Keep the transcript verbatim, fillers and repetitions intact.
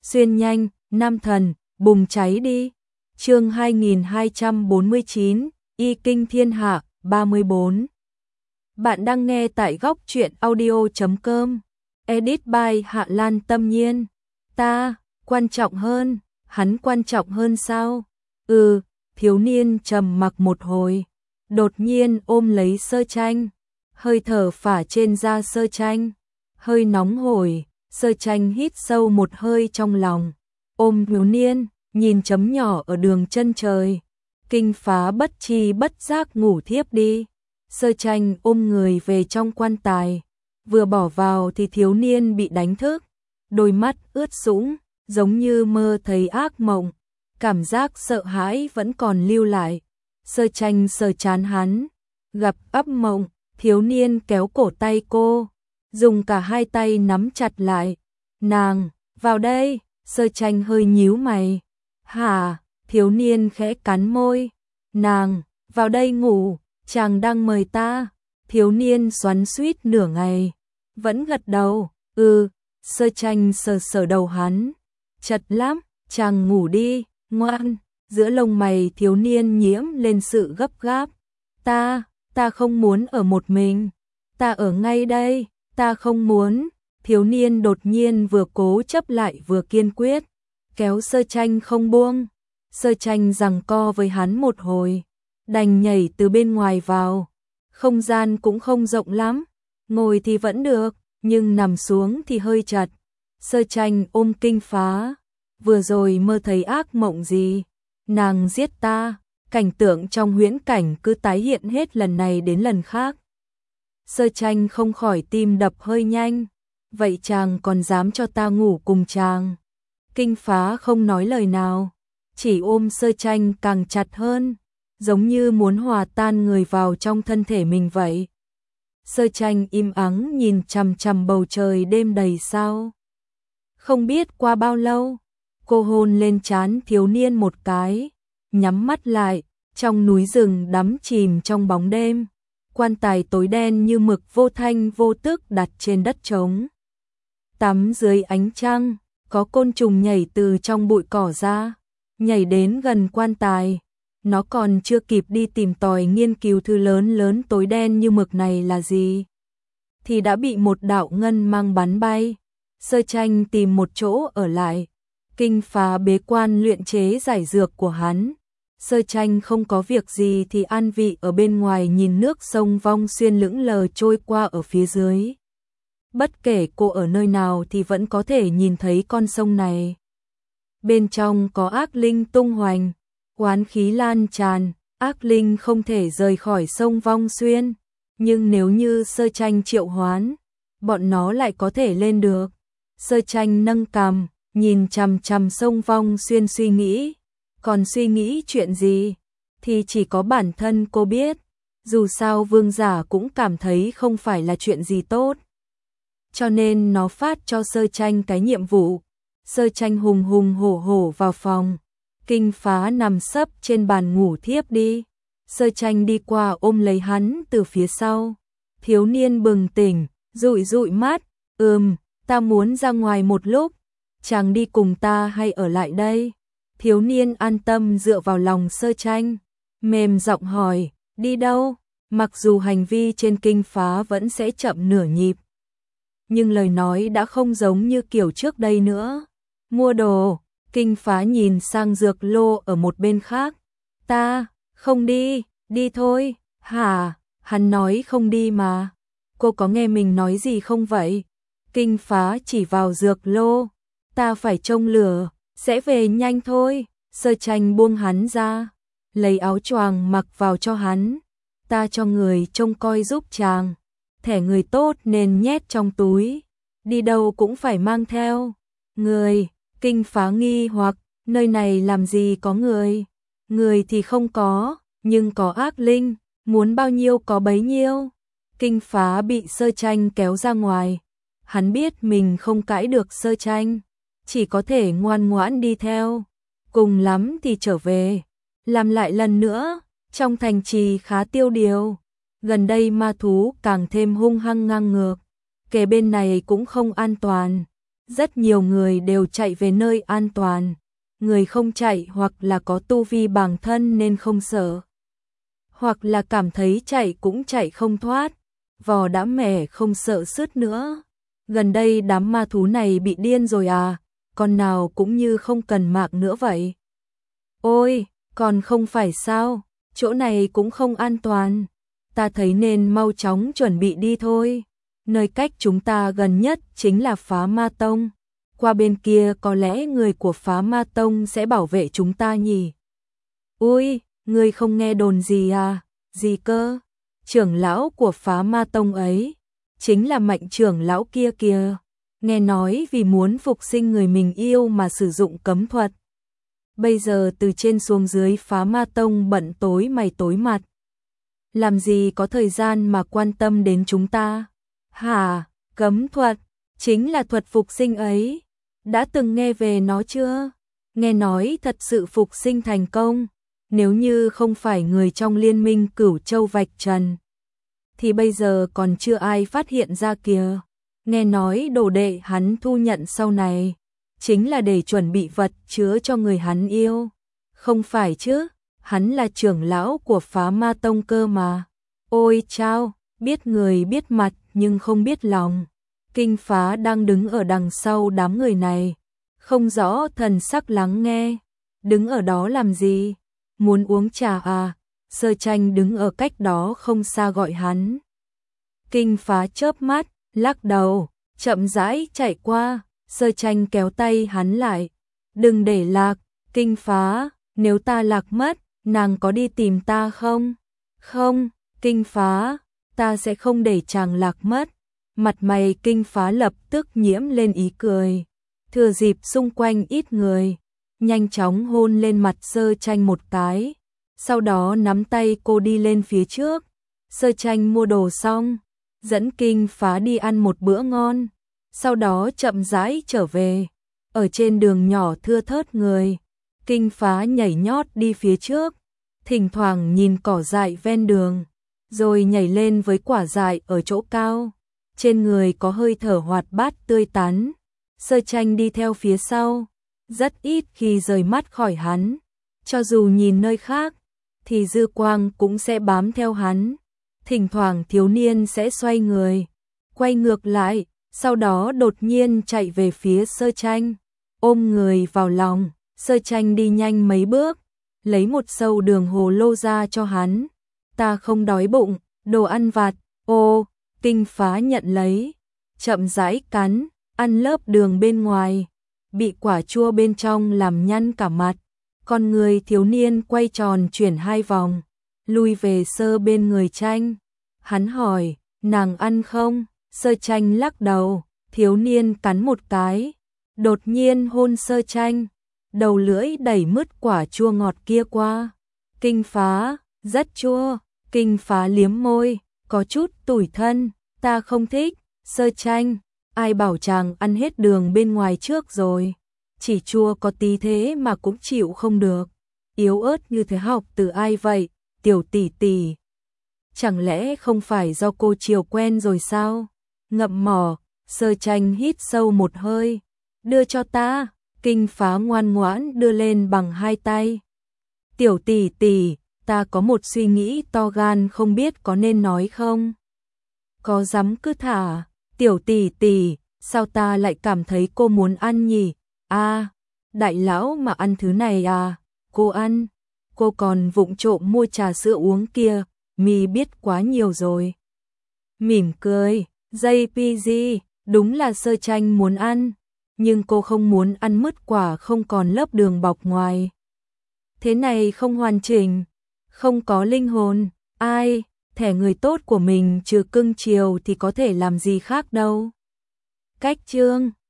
xuyên nhanh, nam thần, bùng cháy đi. Chương hai nghìn hai trăm bốn mươi chín, Y Kinh Thiên Hạ, ba mươi bốn. Bạn đang nghe tại góc truyện audio chấm com. Edit by Hạ Lan Tâm Nhiên. Ta, quan trọng hơn, hắn quan trọng hơn sao? Ừ, thiếu niên trầm mặc một hồi, đột nhiên ôm lấy Sơ Tranh, hơi thở phả trên da Sơ Tranh, hơi nóng hổi. Sơ Tranh hít sâu một hơi trong lòng, ôm thiếu niên, nhìn chấm nhỏ ở đường chân trời. Kinh Phá bất chi bất giác ngủ thiếp đi. Sơ Tranh ôm người về trong quan tài, vừa bỏ vào thì thiếu niên bị đánh thức, đôi mắt ướt sũng, giống như mơ thấy ác mộng, cảm giác sợ hãi vẫn còn lưu lại. Sơ Tranh sờ trán hắn, gặp ấp mộng, thiếu niên kéo cổ tay cô, dùng cả hai tay nắm chặt lại. Nàng, vào đây. Sơ Tranh hơi nhíu mày. Hả? Thiếu niên khẽ cắn môi. Nàng, vào đây ngủ, chàng đang mời ta. Thiếu niên xoắn xuýt nửa ngày, vẫn gật đầu. Ừ. Sơ Tranh sờ sờ đầu hắn. Chật lắm, chàng ngủ đi, ngoan. Giữa lông mày thiếu niên nhiễm lên sự gấp gáp. Ta, ta không muốn ở một mình. Ta ở ngay đây, ta không muốn. Thiếu niên đột nhiên vừa cố chấp lại vừa kiên quyết, kéo Sơ Tranh không buông. Sơ Tranh giằng co với hắn một hồi, đành nhảy từ bên ngoài vào. Không gian cũng không rộng lắm, ngồi thì vẫn được, nhưng nằm xuống thì hơi chật. Sơ Tranh ôm Kinh Phá. Vừa rồi mơ thấy ác mộng gì? Nàng giết ta. Cảnh tượng trong huyễn cảnh cứ tái hiện hết lần này đến lần khác. Sơ Tranh không khỏi tim đập hơi nhanh. Vậy chàng còn dám cho ta ngủ cùng chàng? Kinh Phá không nói lời nào, chỉ ôm Sơ Tranh càng chặt hơn, giống như muốn hòa tan người vào trong thân thể mình vậy. Sơ Tranh im ắng nhìn chằm chằm bầu trời đêm đầy sao. Không biết qua bao lâu, cô hôn lên trán thiếu niên một cái, nhắm mắt lại. Trong núi rừng đắm chìm trong bóng đêm, quan tài tối đen như mực vô thanh vô tức đặt trên đất trống. Tắm dưới ánh trăng, có côn trùng nhảy từ trong bụi cỏ ra, nhảy đến gần quan tài. Nó còn chưa kịp đi tìm tòi nghiên cứu thứ lớn lớn tối đen như mực này là gì, thì đã bị một đạo ngân mang bắn bay. Sơ Tranh tìm một chỗ ở lại. Kinh Phá bế quan luyện chế giải dược của hắn. Sơ Tranh không có việc gì thì an vị ở bên ngoài nhìn nước sông Vong Xuyên lững lờ trôi qua ở phía dưới. Bất kể cô ở nơi nào thì vẫn có thể nhìn thấy con sông này. Bên trong có ác linh tung hoành, oán khí lan tràn, ác linh không thể rời khỏi sông Vong Xuyên. Nhưng nếu như Sơ Tranh triệu hoán, bọn nó lại có thể lên được. Sơ Tranh nâng cằm, nhìn chằm chằm sông Vong Xuyên suy nghĩ. Còn suy nghĩ chuyện gì thì chỉ có bản thân cô biết. Dù sao vương giả cũng cảm thấy không phải là chuyện gì tốt, cho nên nó phát cho Sơ Tranh cái nhiệm vụ. Sơ Tranh hùng hùng hổ hổ vào phòng. Kinh Phá nằm sấp trên bàn ngủ thiếp đi. Sơ Tranh đi qua ôm lấy hắn từ phía sau. Thiếu niên bừng tỉnh, dụi dụi mắt. Ừm, ta muốn ra ngoài một lúc. Chàng đi cùng ta hay ở lại đây? Thiếu niên an tâm dựa vào lòng Sơ Tranh, mềm giọng hỏi. Đi đâu? Mặc dù hành vi trên Kinh Phá vẫn sẽ chậm nửa nhịp, nhưng lời nói đã không giống như kiểu trước đây nữa. Mua đồ. Kinh Phá nhìn sang dược lô ở một bên khác. Ta, không đi. Đi thôi. Hả? Hắn nói không đi mà. Cô có nghe mình nói gì không vậy? Kinh Phá chỉ vào dược lô. Ta phải trông lửa, sẽ về nhanh thôi. Sơ Tranh buông hắn ra, lấy áo choàng mặc vào cho hắn. Ta cho người trông coi giúp chàng, thẻ người tốt nên nhét trong túi, đi đâu cũng phải mang theo. Người. Kinh Phá nghi hoặc, nơi này làm gì có người? Người thì không có, nhưng có ác linh, muốn bao nhiêu có bấy nhiêu. Kinh Phá bị Sơ Tranh kéo ra ngoài, hắn biết mình không cãi được Sơ Tranh, chỉ có thể ngoan ngoãn đi theo, cùng lắm thì trở về, làm lại lần nữa. Trong thành trì khá tiêu điều, gần đây ma thú càng thêm hung hăng ngang ngược, kể bên này cũng không an toàn. Rất nhiều người đều chạy về nơi an toàn, người không chạy hoặc là có tu vi bằng thân nên không sợ, hoặc là cảm thấy chạy cũng chạy không thoát, vò đã mẻ không sợ sứt nữa. Gần đây đám ma thú này bị điên rồi à, con nào cũng như không cần mạng nữa vậy. Ôi, còn không phải sao, chỗ này cũng không an toàn, ta thấy nên mau chóng chuẩn bị đi thôi. Nơi cách chúng ta gần nhất chính là Phá Ma Tông, qua bên kia có lẽ người của Phá Ma Tông sẽ bảo vệ chúng ta nhỉ. Ui, ngươi không nghe đồn gì à, gì cơ, trưởng lão của Phá Ma Tông ấy, chính là Mạnh trưởng lão kia kìa, nghe nói vì muốn phục sinh người mình yêu mà sử dụng cấm thuật. Bây giờ từ trên xuống dưới Phá Ma Tông bận tối mày tối mặt, làm gì có thời gian mà quan tâm đến chúng ta. Hả, cấm thuật, chính là thuật phục sinh ấy, đã từng nghe về nó chưa? Nghe nói thật sự phục sinh thành công, nếu như không phải người trong liên minh Cửu Châu vạch trần, thì bây giờ còn chưa ai phát hiện ra kìa. Nghe nói đồ đệ hắn thu nhận sau này, chính là để chuẩn bị vật chứa cho người hắn yêu. Không phải chứ, hắn là trưởng lão của Phá Ma Tông cơ mà. Ôi chao, biết người biết mặt nhưng không biết lòng. Kinh Phá đang đứng ở đằng sau đám người này, không rõ thần sắc lắng nghe. Đứng ở đó làm gì? Muốn uống trà à? Sơ Tranh đứng ở cách đó không xa gọi hắn. Kinh Phá chớp mắt, lắc đầu, chậm rãi chạy qua. Sơ Tranh kéo tay hắn lại. Đừng để lạc, Kinh Phá, nếu ta lạc mất, nàng có đi tìm ta không? Không, Kinh Phá, ta sẽ không để chàng lạc mất. Mặt mày Kinh Phá lập tức nhiễm lên ý cười. Thừa dịp xung quanh ít người, nhanh chóng hôn lên mặt Sơ Tranh một cái, sau đó nắm tay cô đi lên phía trước. Sơ Tranh mua đồ xong, dẫn Kinh Phá đi ăn một bữa ngon, sau đó chậm rãi trở về. Ở trên đường nhỏ thưa thớt người, Kinh Phá nhảy nhót đi phía trước, thỉnh thoảng nhìn cỏ dại ven đường, rồi nhảy lên với quả dại ở chỗ cao. Trên người có hơi thở hoạt bát tươi tắn. Sơ Tranh đi theo phía sau, rất ít khi rời mắt khỏi hắn, cho dù nhìn nơi khác thì dư quang cũng sẽ bám theo hắn. Thỉnh thoảng thiếu niên sẽ xoay người, quay ngược lại, sau đó đột nhiên chạy về phía Sơ Tranh, ôm người vào lòng. Sơ Tranh đi nhanh mấy bước, lấy một sâu đường hồ lô ra cho hắn. Ta không đói bụng, đồ ăn vặt. Ô, Kinh Phá nhận lấy, chậm rãi cắn, ăn lớp đường bên ngoài, bị quả chua bên trong làm nhăn cả mặt. Con người thiếu niên quay tròn chuyển hai vòng, lui về Sơ bên người Tranh. Hắn hỏi, nàng ăn không? Sơ Tranh lắc đầu. Thiếu niên cắn một cái, đột nhiên hôn Sơ Tranh, đầu lưỡi đẩy mứt quả chua ngọt kia qua. Kinh Phá, rất chua. Kinh Phá liếm môi, có chút tủi thân. Ta không thích. Sơ Tranh, ai bảo chàng ăn hết đường bên ngoài trước rồi, chỉ chua có tí thế mà cũng chịu không được. Yếu ớt như thế học từ ai vậy, tiểu tỷ tỷ? Chẳng lẽ không phải do cô chiều quen rồi sao? Ngậm mỏ. Sơ Tranh hít sâu một hơi, đưa cho ta. Kinh Phá ngoan ngoãn đưa lên bằng hai tay. Tiểu tỷ tỷ, ta có một suy nghĩ to gan không biết có nên nói không? Có dám cứ thả. Tiểu tỷ tỷ, sao ta lại cảm thấy cô muốn ăn nhỉ? À, đại lão mà ăn thứ này à? Cô ăn, cô còn vụng trộm mua trà sữa uống kia, mi biết quá nhiều rồi. Mỉm cười, gi pê giê, đúng là Sơ Tranh muốn ăn, nhưng cô không muốn ăn mứt quả không còn lớp đường bọc ngoài. Thế này không hoàn chỉnh, không có linh hồn. Ai, thẻ người tốt của mình trừ cưng chiều thì có thể làm gì khác đâu. Cách chương